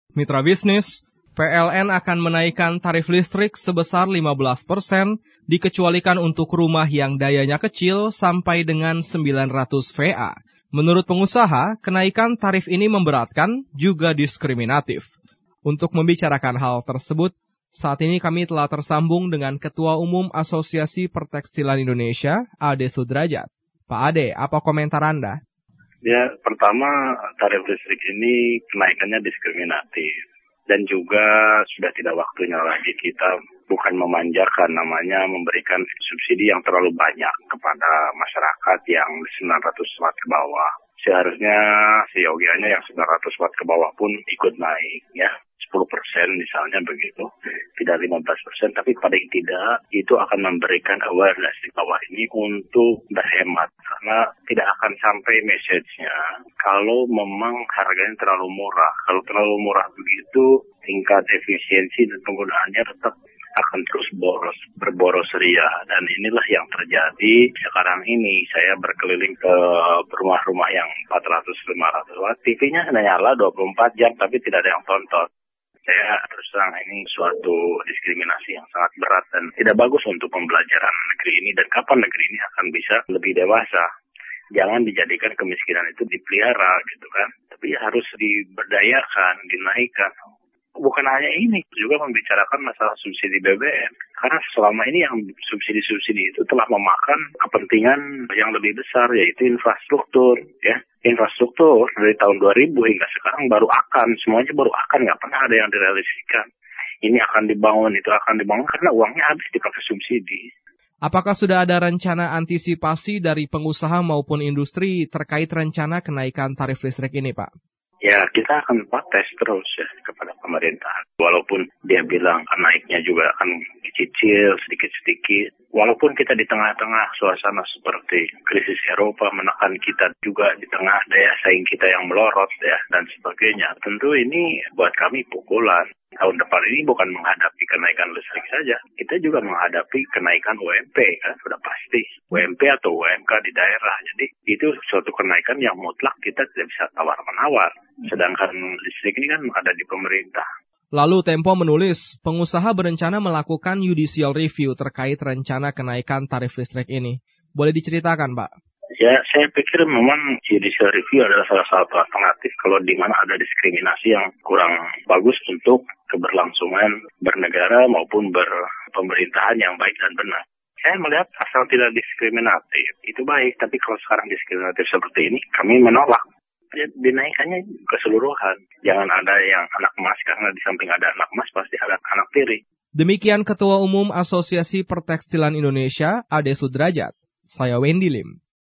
Mitra bisnis, PLN akan menaikkan tarif listrik sebesar 15%, dikecualikan untuk rumah yang dayanya kecil sampai dengan 900 VA. Menurut pengusaha, kenaikan tarif ini memberatkan juga diskriminatif. Untuk membicarakan hal tersebut, saat ini kami telah tersambung dengan Ketua Umum Asosiasi Pertekstilan Indonesia, Ade Sudrajat. Pak Ade, apa komentar Anda? Ya, pertama tarif listrik ini kenaikannya diskriminatif dan juga sudah tidak waktunya lagi kita bukan memanjakan, namanya memberikan subsidi yang terlalu banyak kepada masyarakat yang 900 watt ke bawah. Seharusnya seyogianya yang 900 watt ke bawah pun ikut naik ya. 10% misalnya begitu, tidak 15%, tapi paling tidak itu akan memberikan awareness di bawah ini untuk berhemat, karena tidak akan sampai message-nya kalau memang harganya terlalu murah. Kalau terlalu murah begitu, tingkat efisiensi dan penggunaannya tetap akan terus berboros ria, dan inilah yang terjadi sekarang ini. Saya berkeliling ke rumah-rumah yang 400-500 watt, TV-nya nyala 24 jam tapi tidak ada yang tonton. Saya terus terang ini suatu diskriminasi yang sangat berat dan tidak bagus untuk pembelajaran negeri ini, dan kapan negeri ini akan bisa lebih dewasa. Jangan dijadikan kemiskinan itu dipelihara gitu kan, tapi harus diberdayakan, dinaikkan. Bukan hanya ini, juga membicarakan masalah subsidi BBM. Karena selama ini yang subsidi-subsidi itu telah memakan kepentingan yang lebih besar, yaitu infrastruktur. Ya, infrastruktur dari tahun 2000 hingga sekarang semuanya baru akan, nggak pernah ada yang direalisasikan. Ini akan dibangun, itu akan dibangun, karena uangnya habis dipakai subsidi. Apakah sudah ada rencana antisipasi dari pengusaha maupun industri terkait rencana kenaikan tarif listrik ini, Pak? Ya, kita akan protes terus ya kepada pemerintah. Walaupun dia bilang naiknya juga akan dicicil sedikit-sedikit. Walaupun kita di tengah-tengah suasana seperti krisis Eropa menekan kita juga di tengah daya saing kita yang melorot ya dan sebagainya. Tentu ini buat kami pukulan. Tahun depan ini bukan menghadapi kenaikan listrik saja, kita juga menghadapi kenaikan UMP kan, sudah pasti. UMP atau UMK di daerah. Jadi itu suatu kenaikan yang mutlak kita tidak bisa tawar-menawar. Sedangkan listrik ini kan ada di pemerintah. Lalu Tempo menulis, pengusaha berencana melakukan judicial review terkait rencana kenaikan tarif listrik ini. Boleh diceritakan, Pak? Ya, saya pikir memang judicial review adalah salah satu alternatif kalau di mana ada diskriminasi yang kurang bagus untuk keberlangsungan bernegara maupun berpemerintahan yang baik dan benar. Saya melihat asal tidak diskriminatif, itu baik. Tapi kalau sekarang diskriminatif seperti ini, kami menolak. Ya, dinaikannya keseluruhan. Jangan ada yang anak emas, karena di samping ada anak emas pasti ada anak tiri. Demikian Ketua Umum Asosiasi Pertekstilan Indonesia, Ade Sudrajat. Saya Wendy Lim.